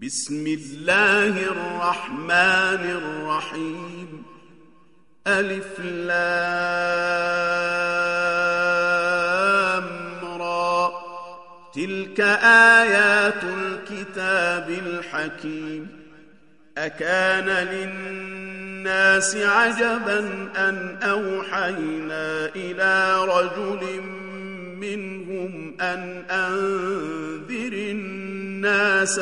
بسم الله الرحمن الرحيم. ألف لام را. تلك آيات الكتاب الحكيم. أكان للناس عجبا أن أوحينا إلى رجل منهم أن أنذر الناس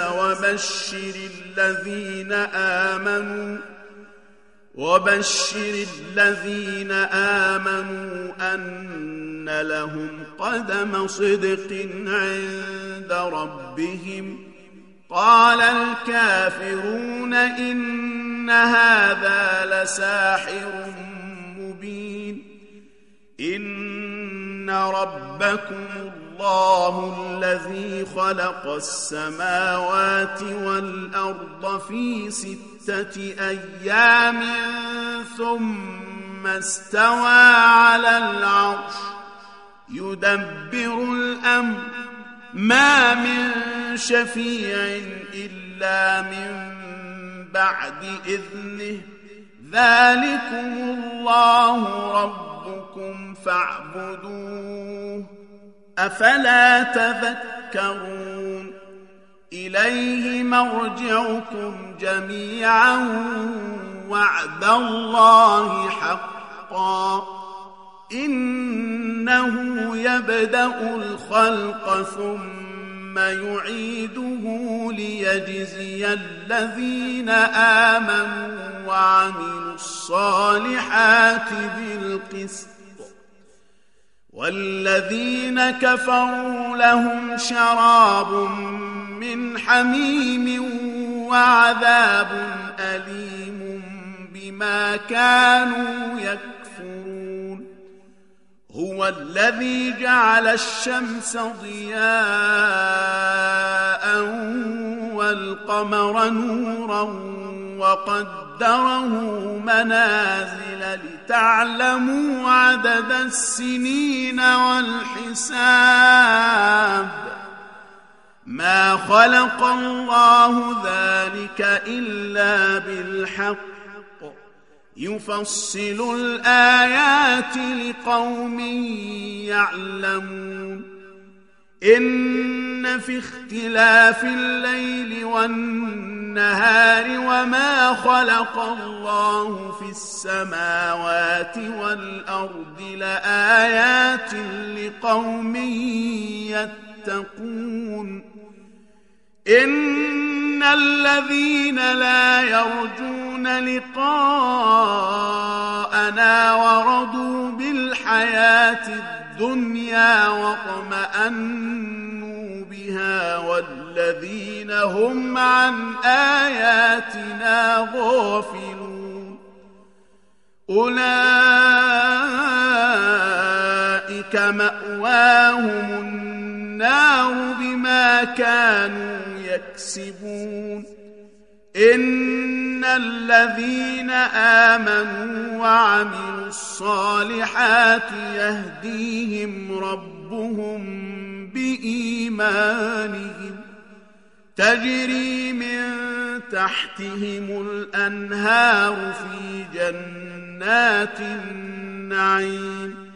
وبشر الذين آمنوا أن لهم قدم صدق عند ربهم. قال الكافرون إن هذا لساحر مبين. إن ربكم الله الذي خلق السماوات والأرض في 6 أيام ثم استوى على العرش يدبر الأمر ما من شفيع إلا من بعد إذنه. ذلكم الله ربكم فاعبدوه أفلا تذكرون. إليه مرجعكم جميعا وعد الله حقا. إنه يبدأ الخلق ثم يعيده ليجزي الذين آمنوا وعملوا الصالحات بالقسط، والذين كفروا لهم شراب من حميم وعذاب أليم بما كانوا يكفرون. هو الذي جعل الشمس ضياء والقمر نورا وقدره منازل لتعلموا عدد السنين والحساب. ما خلق الله ذلك إلا بالحق يفصل الآيات لقوم يعلمون. إن في اختلاف الليل والنهار وما خلق الله في السماوات والأرض لآيات لقوم يتقون. إن الذين لا يرجون لقاءنا ورضوا بالحياة الدنيا واطمأنوا بها والذين هم عن آياتنا غافلون أولئك مأواهم النار بما كانوا يكسبون. إن الذين آمنوا وعملوا الصالحات يهديهم ربهم بإيمانهم تجري من تحتهم الأنهار في جنات النعيم.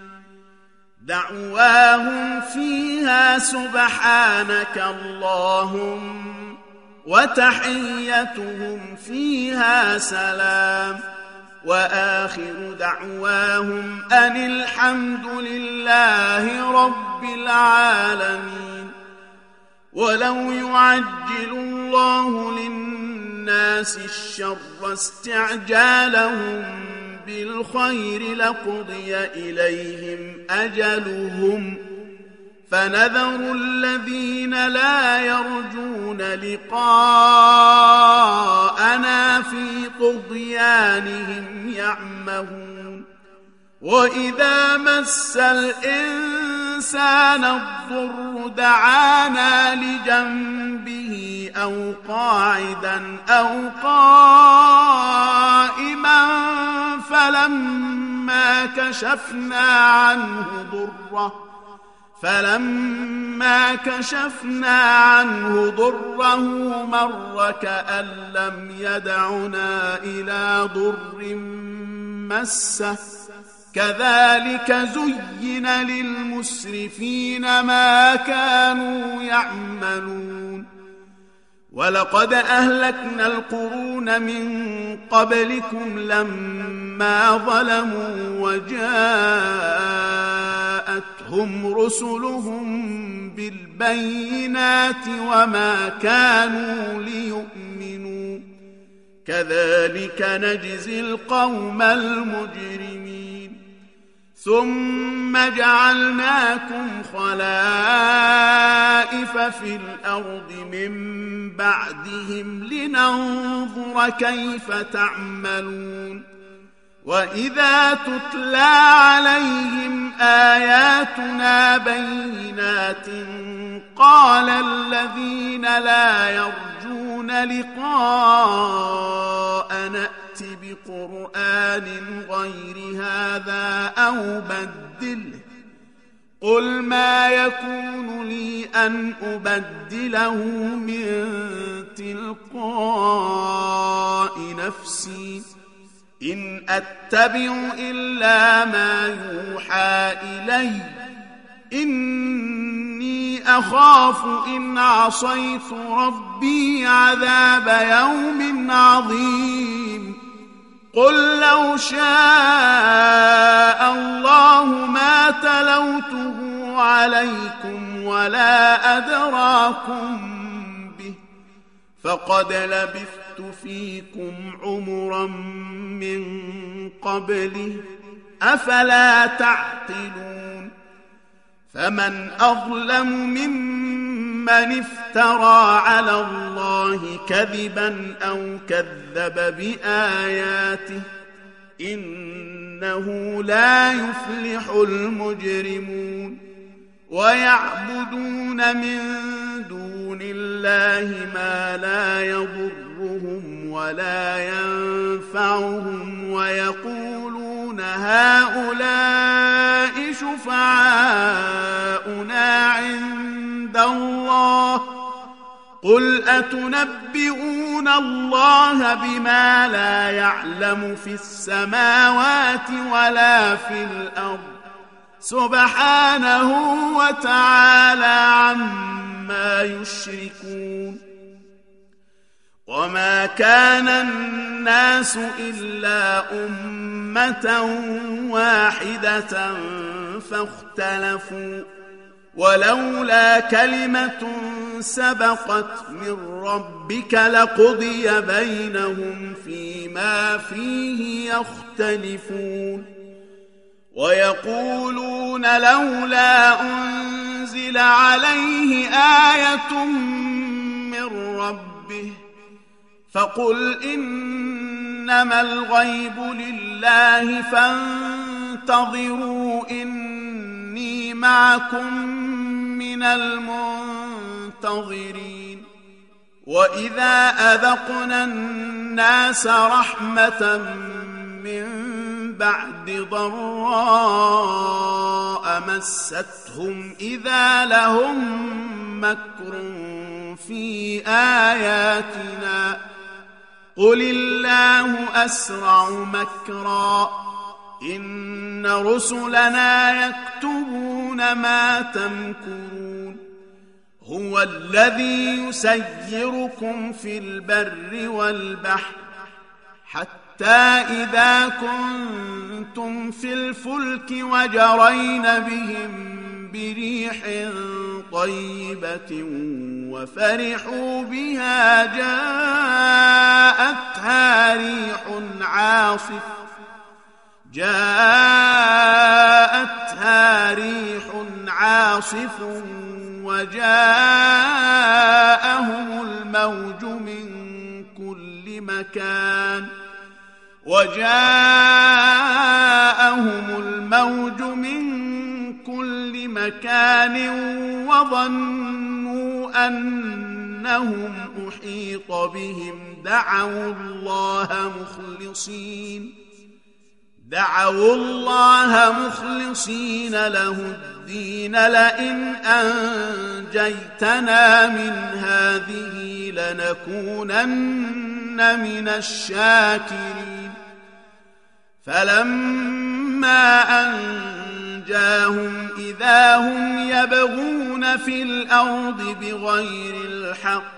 دعواهم فيها سبحانك اللهم وتحيتهم فيها سلام. وآخر دعواهم أن الحمد لله رب العالمين. ولو يعجل الله للناس الشر استعجالهم بالخير لقضي إليهم أجلهم فنذر الذين لا يرجون لقاءنا في طغيانهم يعمهون. وإذا مس الإنسان الضر دعانا لجنبه أو قاعدا أو قائما فلما كشفنا عنه ضره فلما كشفنا عنه ضره مر كأن لم يدعنا إلى ضر مسه كذلك زين للمسرفين ما كانوا يعملون ولقد أهلكنا القرون من قبلكم لما ظلموا وجاءتهم رسلهم بالبينات وما كانوا ليؤمنوا كذلك نجزي القوم المجرمين ثم جعلناكم خلائف في الأرض من بعدهم لننظر كيف تعملون وإذا تتلى عليهم آياتنا بينات قال الذين لا يرجون لقاء نأت بقرآن غير هذا أو بدله قل ما يكون لي أن أبدله من تلقاء نفسي إن أتبع إلا ما يوحى إلي إني أخاف إن عصيت ربي عذاب يوم عظيم قل لو شاء الله ما تلوته عليكم ولا أدراكم به فقد لبثت فيكم عمرا من قبله أفلا تعقلون فمن أظلم ممن افترى على الله كذبا أو كذب بآياته إنه لا يفلح المجرمون ويعبدون من دون الله ما لا يضرهم ولا ينفعهم ويقولون هؤلاء شفعاؤنا عند الله قل أتنبئون الله بما لا يعلم في السماوات ولا في الأرض سبحانه وتعالى عما يشركون وما كان الناس إلا أمة واحدة فاختلفوا ولولا كلمة سبقت من ربك لقضي بينهم فيما فيه يختلفون ويقولون لولا أنزل عليه آية من ربه فقل إنما الغيب لله فانتظروا إني معكم من المنتظرين وإذا أذقنا الناس رحمة من بعد ضراء مستهم إذا لهم مكر في آياتنا قل الله أسرع مكرا إن رسلنا يكتبون ما تمكرون هو الذي يسيركم في البر والبحر حتى إذا كنتم في الفلك وجرين بهم بريح طيبة وفرحوا بها جاءتها ريح عاصف وجاءهم الموج من كل مكان وظنوا أنهم أحيط بهم دعوا دعوا الله مخلصين له الدين لئن أنجيتنا من هذه لنكونن من الشاكرين فلما أنجاهم إذا هم يبغون في الأرض بغير الحق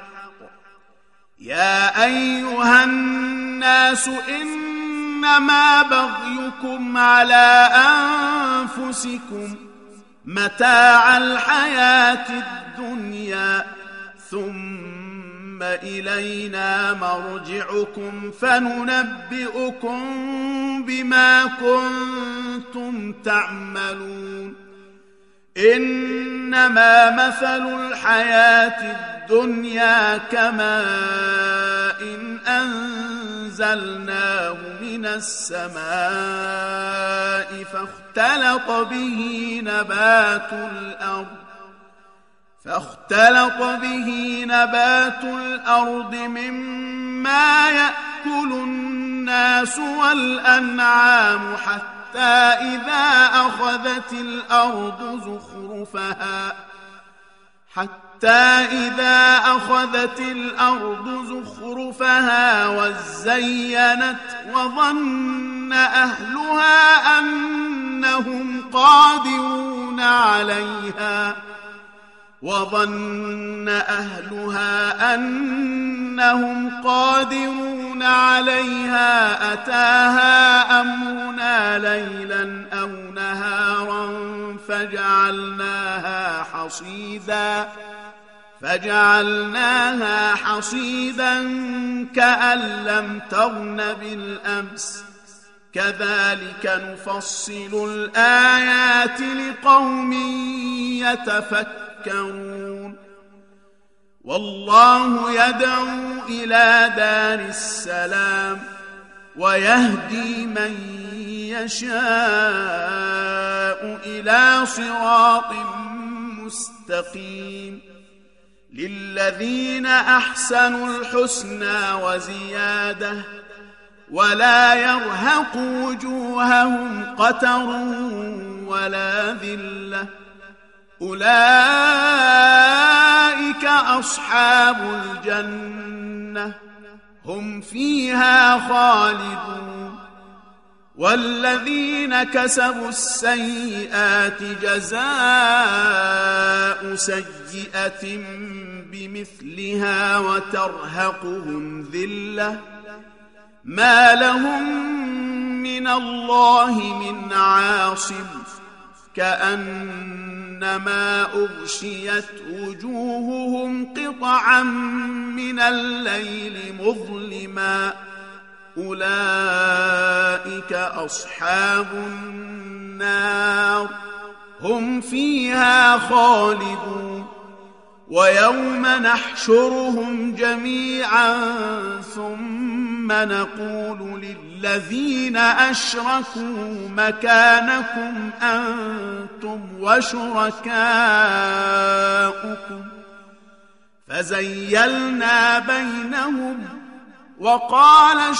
يا أيها الناس إنما بغيكم على أنفسكم متاع الحياة الدنيا ثم إلينا مرجعكم فننبئكم بما كنتم تعملون إنما مثل الحياة الدنيا كماء إن أنزلناه من السماء فاختلط به نبات الأرض مما يأكل الناس والأنعام حتى إذا أخذت الأرض زخرفها وزينت وظن أهلها أنهم قادرون عليها أتاها أمرنا ليلا أو نهارا فجعلناها حصيدا كأن لم تغن بالأمس كذلك نفصل الآيات لقوم يتفكرون والله يدعو إلى دار السلام ويهدي من يشاء إلى صراط مستقيم للذين أحسنوا الحسنى وزيادة ولا يرهق وجوههم قتر ولا ذلة أولئك أصحاب الجنة هم فيها خالدون والذين كسبوا السيئات جزاء سيئة بمثلها وترهقهم ذلة ما لهم من الله من عاصم كأنما أغشيت وجوههم قطعا من الليل مظلما أولئك أصحاب النار هم فيها خالدون ويوم نحشرهم جميعا ثم نقول للذين أشركوا مكانكم أنتم وشركاؤكم فزيلنا بينهم وقال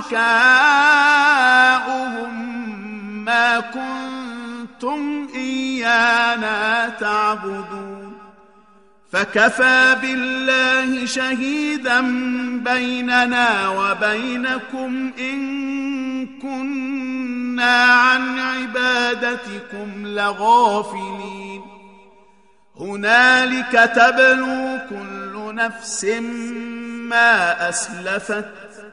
شركاؤهم ما كنتم إيانا تعبدون فكفى بالله شهيدا بيننا وبينكم إن كنا عن عبادتكم لغافلين هنالك تبلو كل نفس ما أسلفت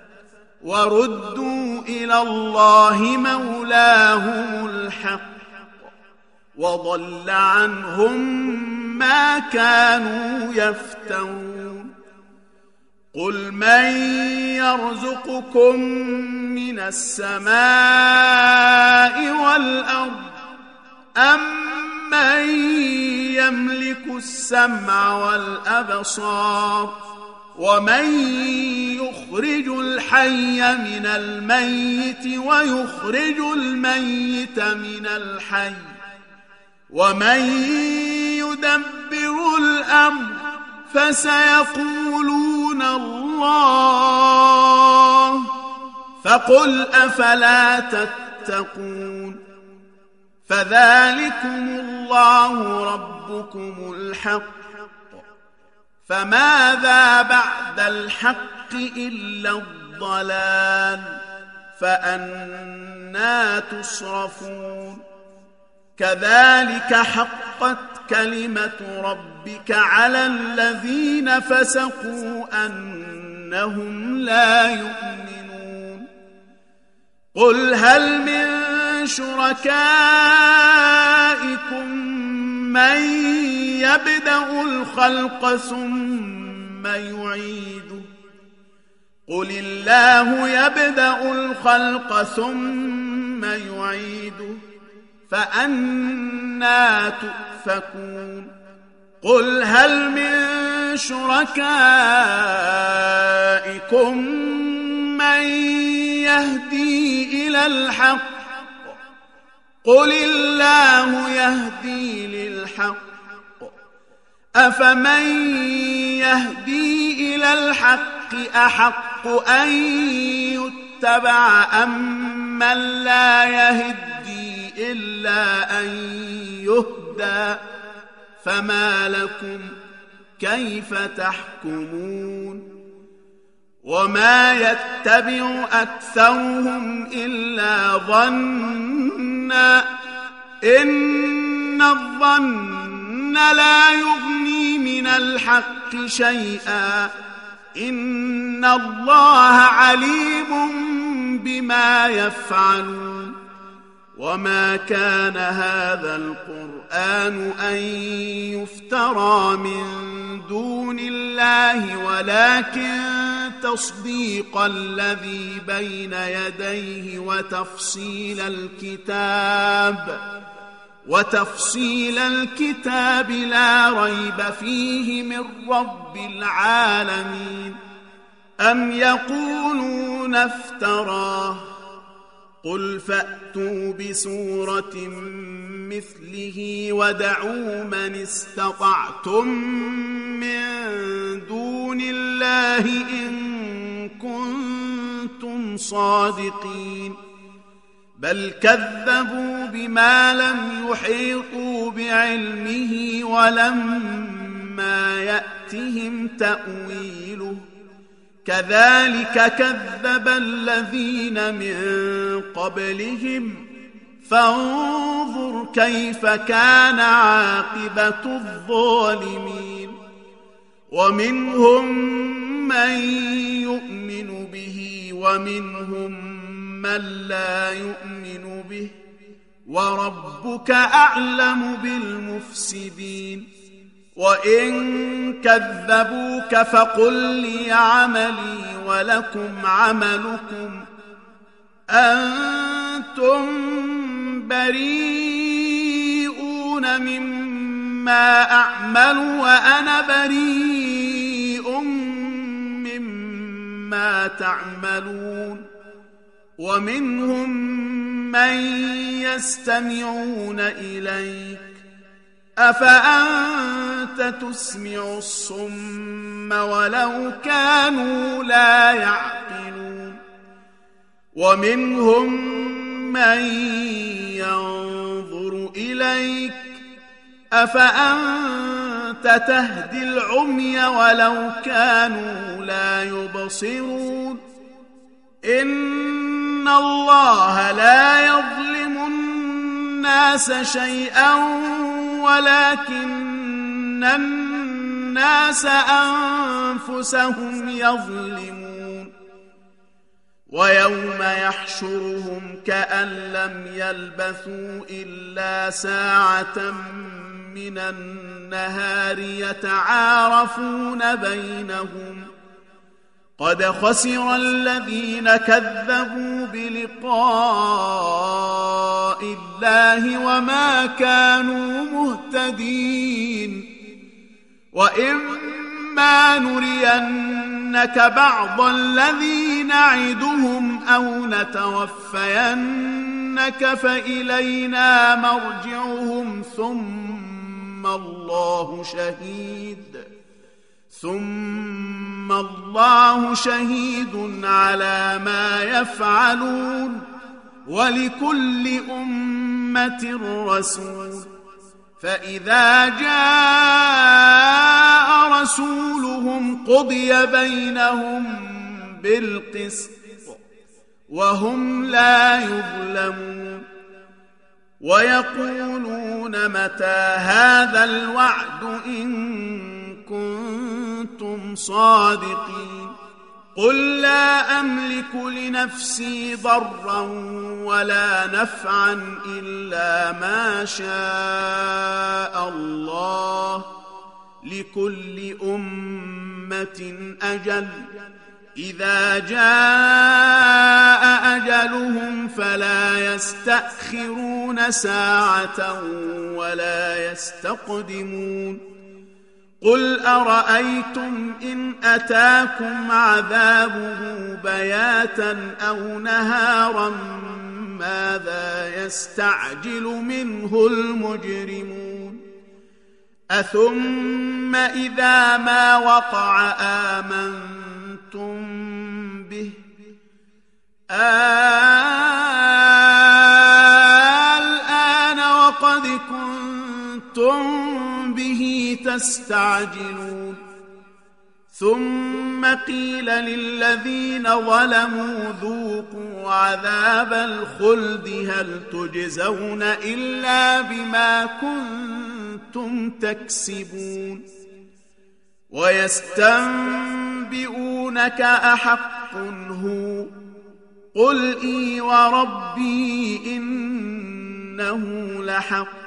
وردوا إلى الله مولاهم الحق وضل عنهم ما كانوا يفترون قل من يرزقكم من السماء والأرض أم من يملك السمع والأبصار ومن يخرج الحي من الميت ويخرج الميت من الحي ومن يدبر الأمر فسيقولون الله فقل أفلا تتقون تتقون فذلكم الله ربكم الحق فماذا بعد الحق إلا الضلال فأنى تصرفون كذلك حقت كلمة ربك على الذين فسقوا أنهم لا يؤمنون قل هل من شركائكم من يبدأ الخلق ثم يعيده قل الله يبدأ الخلق ثم يعيده فأنى تؤفكون قل هل من شركائكم من يهدي إلى الحق قل الله يهدي للحق أفمن يهدي إلى الحق أحق أن يتبع أم من لا يهدي إلا أن يهدى فما لكم كيف تحكمون وما يتبع أكثرهم إلا ظنا إن الظن لا يغني من الحق شيئا إن الله عليم بما يفعلون وما كان هذا القرآن أن يفترى من دون الله ولكن تصديق الذي بين يديه وتفصيل الكتاب لا ريب فيه من رب العالمين أم يقولون افتراه قل فأتوا بسورة مثله ودعوا من استطعتم من دون الله إن كنتم صادقين بل كذبوا بما لم يحيطوا بعلمه ولما يأتهم تأويله كذلك كذب الذين من قبلهم فانظر كيف كان عاقبة الظالمين ومنهم من يؤمن به ومنهم من لا يؤمن به وربك أعلم بالمفسدين وإن كذبوك فقل لي عملي ولكم عملكم أنتم بريئون مما أعمل وأنا بريء مما تعملون ومنهم من يستمعون إليك أفأنت تسمع الصم ولو كانوا لا يعقلون ومنهم من ينظر إليك أفأنت تهدي العمي ولو كانوا لا يبصرون إن الله لا يظلم الناس شيئا ولكن الناس أنفسهم يظلمون ويوم يحشرهم كأن لم يلبثوا إلا ساعة من النهار يتعارفون بينهم قد خسر الذين كذبوا بلقاء الله وما كانوا مهتدين وإما نرينك بعض الذي نعدهم أو نتوفينك فإلينا مرجعهم ثم الله شهيد على ما يفعلون ولكل أمة رسول فإذا جاء رسولهم قضي بينهم بالقسط وهم لا يظلمون ويقولون متى هذا الوعد إن كنتم صادقين قل لا أملك لنفسي ضرا ولا نفعا إلا ما شاء الله لكل أمة أجل إذا جاء أجلهم فلا يستأخرون ساعة ولا يستقدمون قل أرأيتم إن أتاكم عذابه بياتا أو نهارا ماذا يستعجل منه المجرمون أثم إذا ما وقع آمنتم به الآن وقد كنتم به تستعجلون ثم قيل للذين ظلموا ذوقوا عذاب الخلد هل تجزون إلا بما كنتم تكسبون ويستنبئونك أحق هو قل إي وربي إنه لحق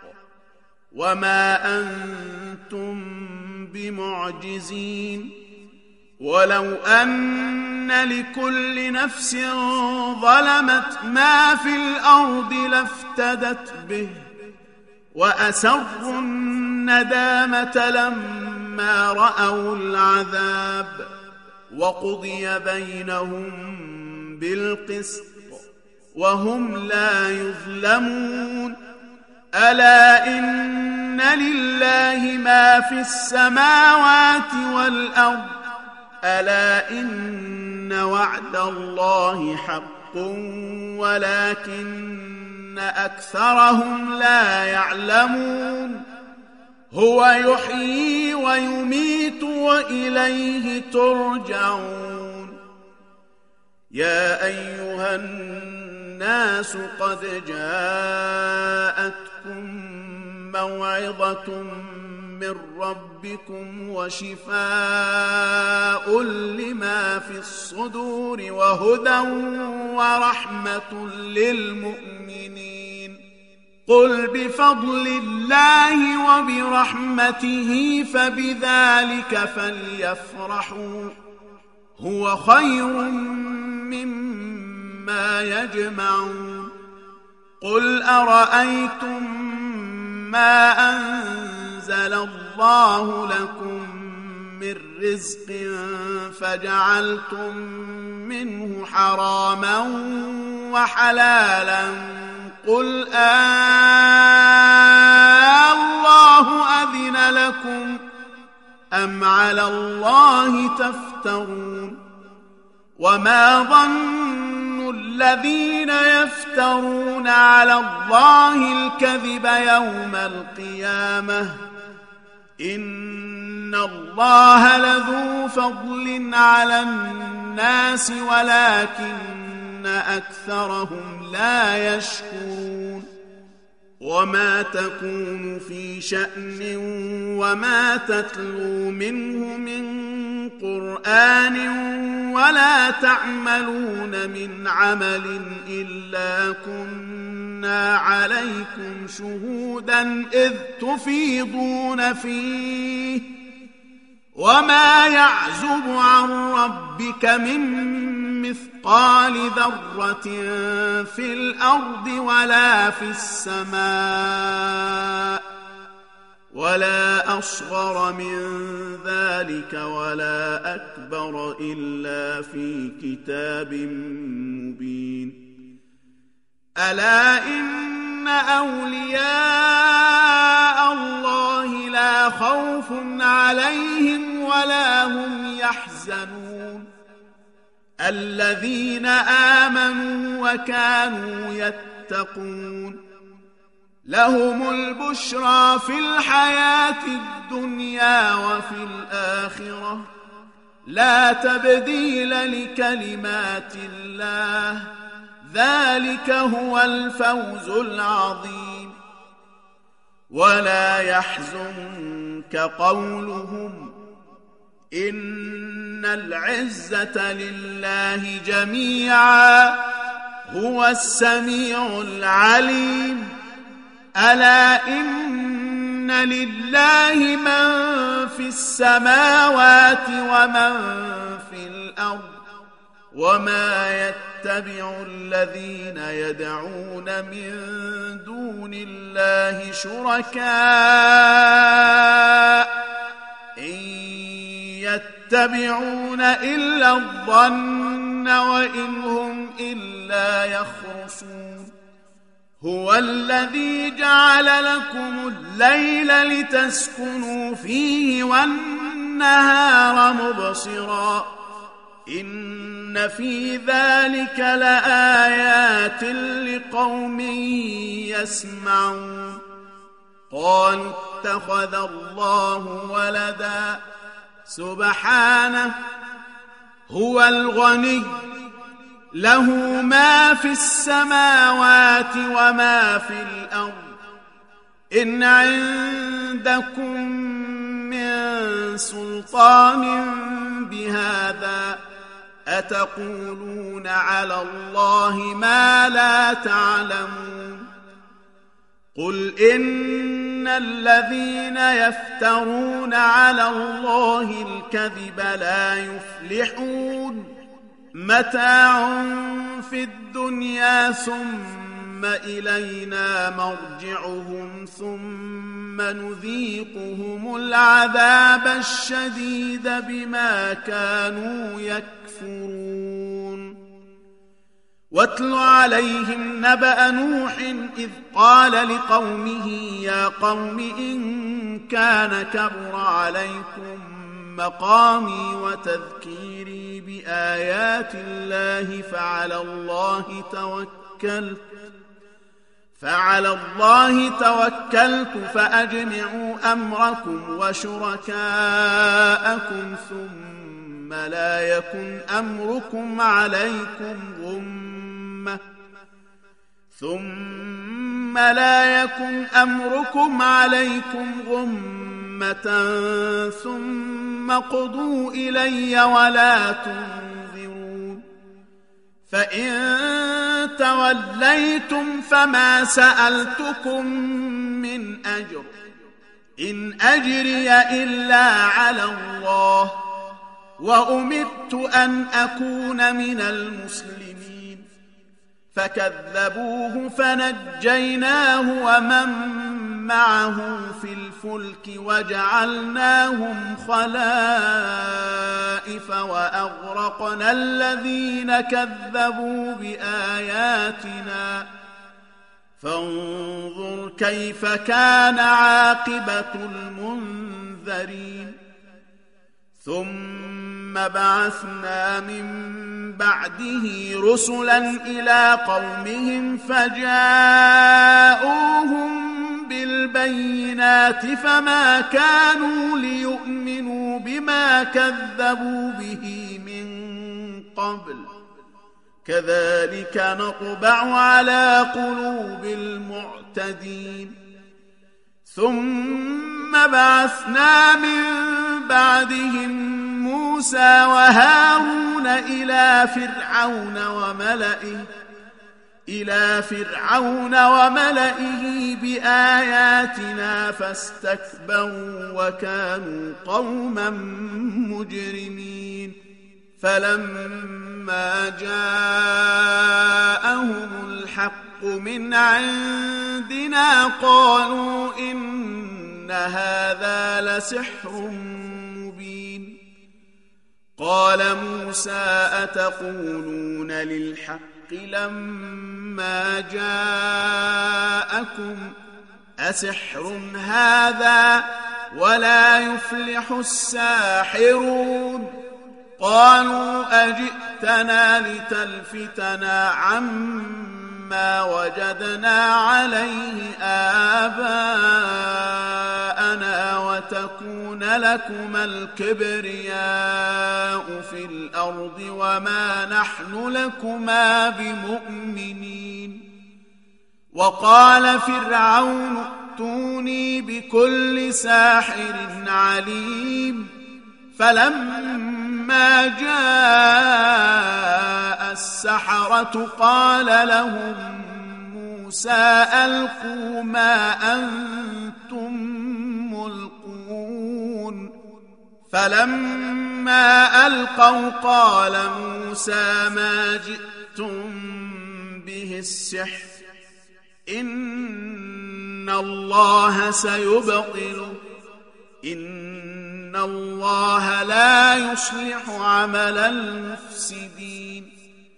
وما أنتم بمعجزين ولو أن لكل نفس ظلمت ما في الأرض لافتدت به وأسروا الندامة لما رأوا العذاب وقضي بينهم بالقسط وهم لا يظلمون ألا إن لله ما في السماوات والأرض ألا إن وعد الله حق ولكن أكثرهم لا يعلمون هو يحيي ويميت وإليه ترجعون يا أيها الناس قد جاءتكم موعظة من ربكم وشفاء لما في الصدور وهدى ورحمة للمؤمنين قل بفضل الله وبرحمته فبذلك فليفرحوا هو خير مما يجمعون قل أرأيتم ما أنزل الله لكم من رزق فجعلتم منه حراما وحلالا قل الله أذن لكم أم على الله تفترون وما ظن الذين يفترون على الله الكذب يوم القيامة إن الله لذو فضل على الناس ولكن أكثرهم لا يشكرون وما تكون في شأن وما تتلو منه من قرآن ولا تعملون من عمل إلا كنا عليكم شهودا إذ تفيضون فيه وما يعزب عن ربك من مثقال ذرة في الأرض ولا في السماء ولا أصغر من ذلك ولا أكبر إلا في كتاب مبين ألا إن أولياء الله لا خوف عليهم ولا هم يحزنون الذين آمنوا وكانوا يتقون لهم البشرى في الحياة الدنيا وفي الآخرة لا تبديل لكلمات الله ذلك هو الفوز العظيم ولا يحزنك قولهم إن العزة لله جميعا هو السميع العليم ألا إن لله من في السماوات ومن في الأرض وما يتبع الذين يدعون من دون الله شركاء إن يتبعون إلا الظن وإن هم إلا يخرصون هو الذي جعل لكم الليل لتسكنوا فيه والنهار مبصرا إن في ذلك لآيات لقوم يسمعون قالوا اتخذ الله ولدا سبحانه هو الغني له ما في السماوات وما في الأرض إن عندكم من سلطان بهذا أتقولون على الله ما لا تعلمون قل إن الذين يفترون على الله الكذب لا يفلحون متاع في الدنيا ثم إلينا مرجعهم ثم نذيقهم العذاب الشديد بما كانوا يكفرون واتل عليهم نبأ نوح إذ قال لقومه يا قوم إن كان كبر عليكم مقامي وتذكيري بآيات الله فعلى الله توكلت فأجمعوا أمركم وشركاءكم ثم لا يكن أمركم عليكم غمة ثم قضوا إلي ولا تنظرون فإن توليتم فما سألتكم من أجر إن أجري إلا على الله وأمرت أن أكون من المسلمين فكذبوه فنجيناه ومن معه في الفلك وجعلناهم خلائف وأغرقنا الذين كذبوا بآياتنا فانظر كيف كان عاقبة المنذرين ثم بعثنا من بعده رسلا إلى قومهم فجاءوهم بالبينات فما كانوا ليؤمنوا بما كذبوا به من قبل كذلك نطبع على قلوب المعتدين ثم بعثنا من بعدهم موسى وهارون إلى فرعون وملئه بآياتنا فاستكبروا وكانوا قوما مجرمين فلما جاءهم الحق من عندنا قالوا إن هذا لسحر مبين قال موسى أتقولون للحق لما جاءكم أسحر هذا ولا يفلح الساحرون قالوا أجئتنا جئتنا لتلفتنا عما وجدنا عليه آباءنا وتكون لكما الكبرياء في الأرض وما نحن لكما بمؤمنين. وقال فرعون ائتوني بكل ساحر عليم. فلما جاء السحرة قال لهم موسى ألقوا ما أنتم ملقون. فلما ألقوا قال موسى ما جئتم به السحر إن الله سيبطله إن الله لا يصلح عمل المفسدين.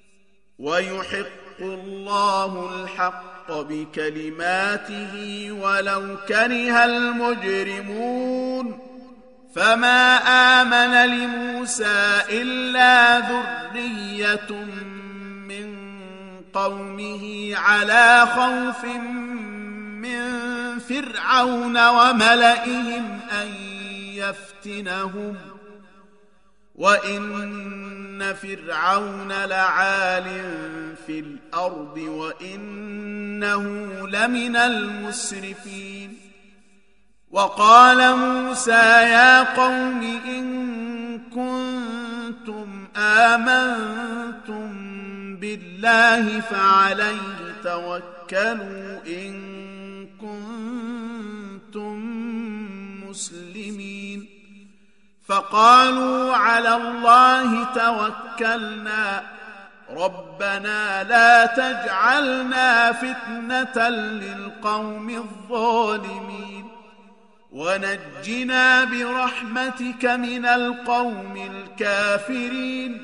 ويحق الله الحق بكلماته ولو كره المجرمون. فما آمن لموسى إلا ذرية من قومه على خوف من فرعون وملئهم أن يفتنهم وإن فرعون لعال في الأرض وإنه لمن المسرفين. وقال موسى يا قوم إن كنتم آمنتم بالله فعليه توكلوا إن كنتم مسلمين. فقالوا على الله توكلنا ربنا لا تجعلنا فتنة للقوم الظالمين ونجنا برحمتك من القوم الكافرين.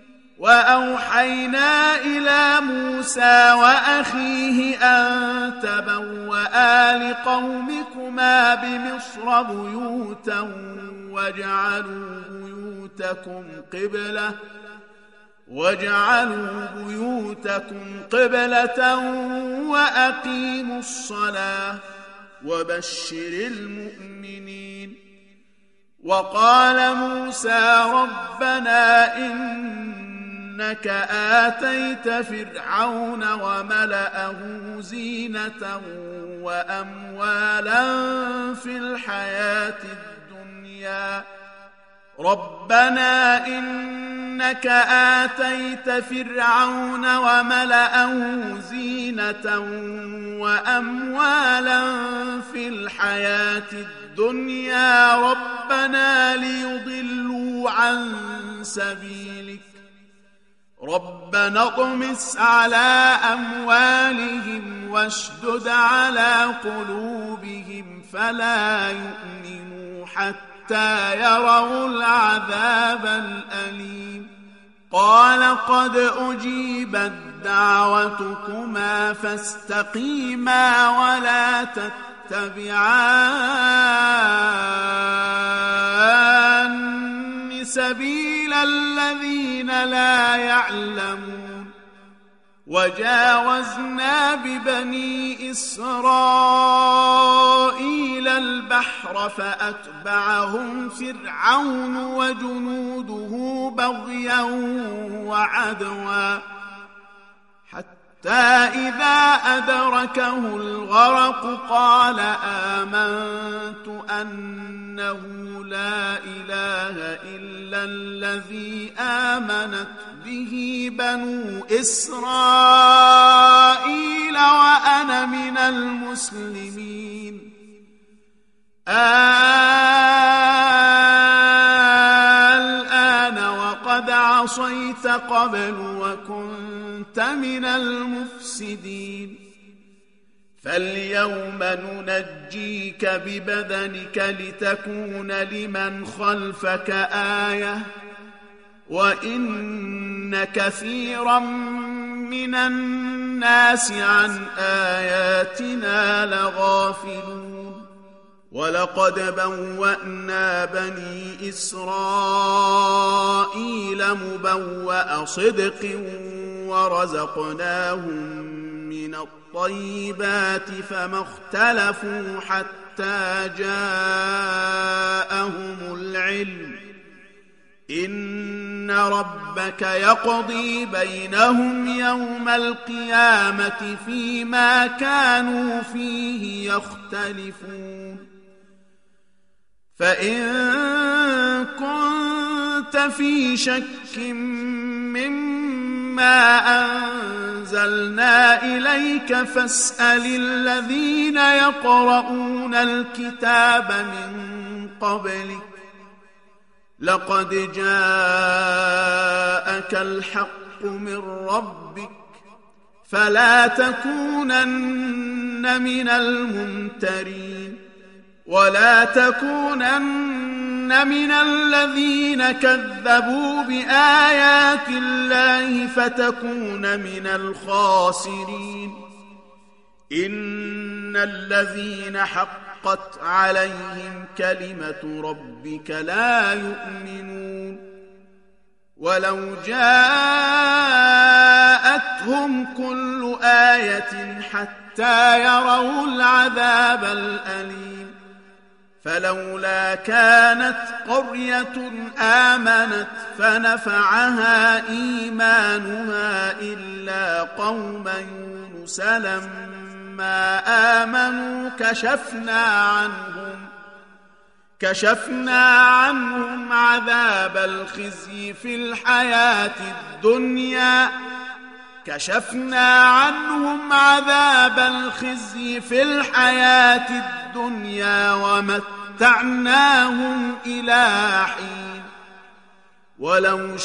وأوحينا إلى موسى وأخيه أن تبوأ لقومكما بمصر بيوتا واجعلوا بيوتكم قبلة وأقيموا الصلاة وبشر المؤمنين. وقال موسى ربنا إنك آتيت فرعون وملأه زينة وأموالا في الحياة الدنيا ربنا إنك آتيت فرعون وملأه زينة وأموالا في الحياة الدنيا ربنا ليضلوا عن سبيلك ربنا اطمس على أموالهم واشدد على قلوبهم فلا يؤمنوا حتى يروا العذاب الأليم. قال قد أجيبت دعوتكما فاستقيما ولا تتبعان سبيل الذين لا يعلمون. وجاوزنا ببني إسرائيل البحر فأتبعهم فرعون وجنوده بغيا وعدوا حتى إذا أدركه الغرق قال آمنت أنه لا إله إلا الذي آمنت به بنو إسرائيل وأنا من المسلمين. الآن وقد عصيت قبل وكنت من المفسدين. فاليوم ننجيك ببدنك لتكون لمن خلفك آية وإن كثيرا من الناس عن آياتنا لغافلون. ولقد بوأنا بني إسرائيل مبوأ صدق ورزقناهم من الطيبات فما اختلفوا حتى جاءهم العلم إن ربك يقضي بينهم يوم القيامة فيما كانوا فيه يختلفون فإن كنت في شك مما أنزلنا إليك فاسأل الذين يقرؤون الكتاب من قبلك لقد جاءك الحق من ربك فلا تكونن من الممترين ولا تكونن من الذين كذبوا بآيات الله فتكون من الخاسرين إن الذين حقت عليهم كلمة ربك لا يؤمنون ولو جاءتهم كل آية حتى يروا العذاب الأليم فلولا كانت قرية آمنت فنفعها إيمانها إلا قوم يونس لما آمنوا كشفنا عنهم عذاب الخزي في الحياة الدنيا ومتعناهم إلى حين ولو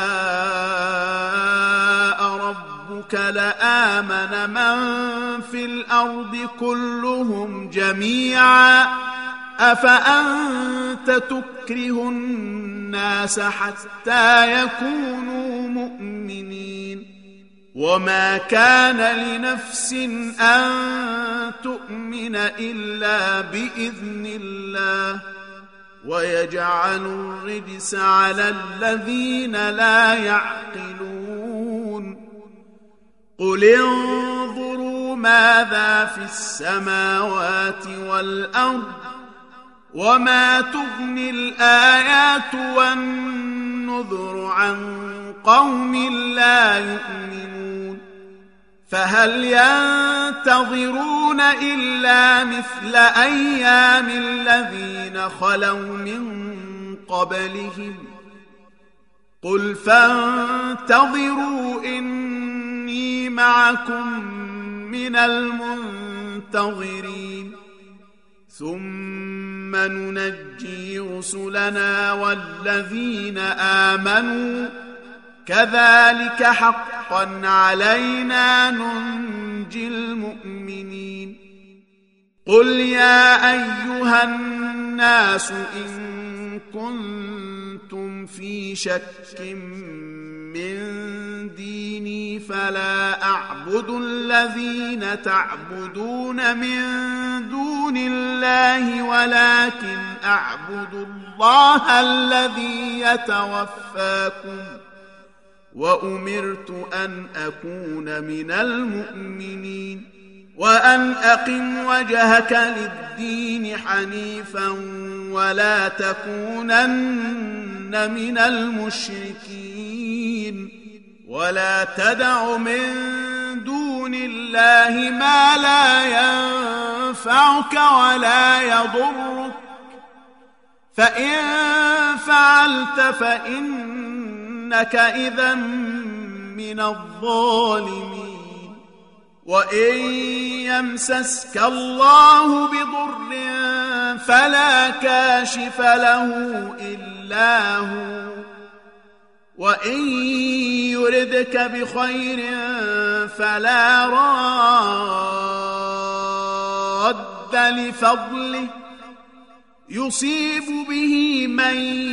شاء ربك لآمن من في الأرض كلهم جميعا أفأنت تكره الناس حتى يكونوا مؤمنين وما كان لنفس أن تؤمن إلا بإذن الله ويجعل الرجس على الذين لا يعقلون قل انظروا ماذا في السماوات والأرض وما تغني الآيات والنذر عن قوم لا يؤمنون فهل ينتظرون إلا مثل أيام الذين خلوا من قبلهم قل فانتظروا إني معكم من المنتظرين ثم ننجي رسلنا والذين آمنوا كذلك حقا علينا ننجي المؤمنين قل يا أيها الناس إن كنتم في شك من ديني فلا أعبد الذين تعبدون من دون الله ولكن أعبد الله الذي يتوفاكم وأمرت أن أكون من المؤمنين وأن أقم وجهك للدين حنيفا ولا تكونن من المشركين ولا تدع من دون الله ما لا ينفعك ولا يضرك فإن فعلت فإنك إذا من الظالمين وإن يمسسك الله بضر فلا كاشف له إلا هو وإن يردك بخير فلا راد لفضله يصيب به من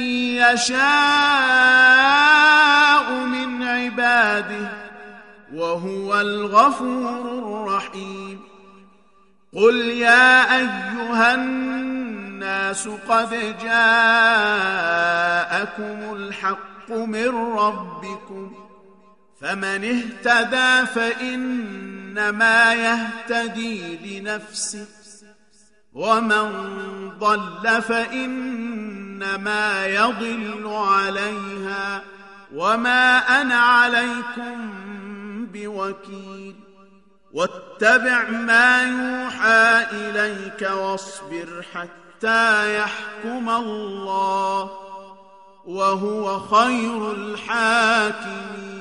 يشاء من عباده وهو الغفور الرحيم قل يا أيها الناس الناس قد جاءكم الحق من ربكم فمن اهتدى فإنما يهتدي لنفسه ومن ضل فإنما يضل عليها وما أنا عليكم بوكيل واتبع ما يوحى إليك واصبر حتى يحكم الله وهو خير الحاكمين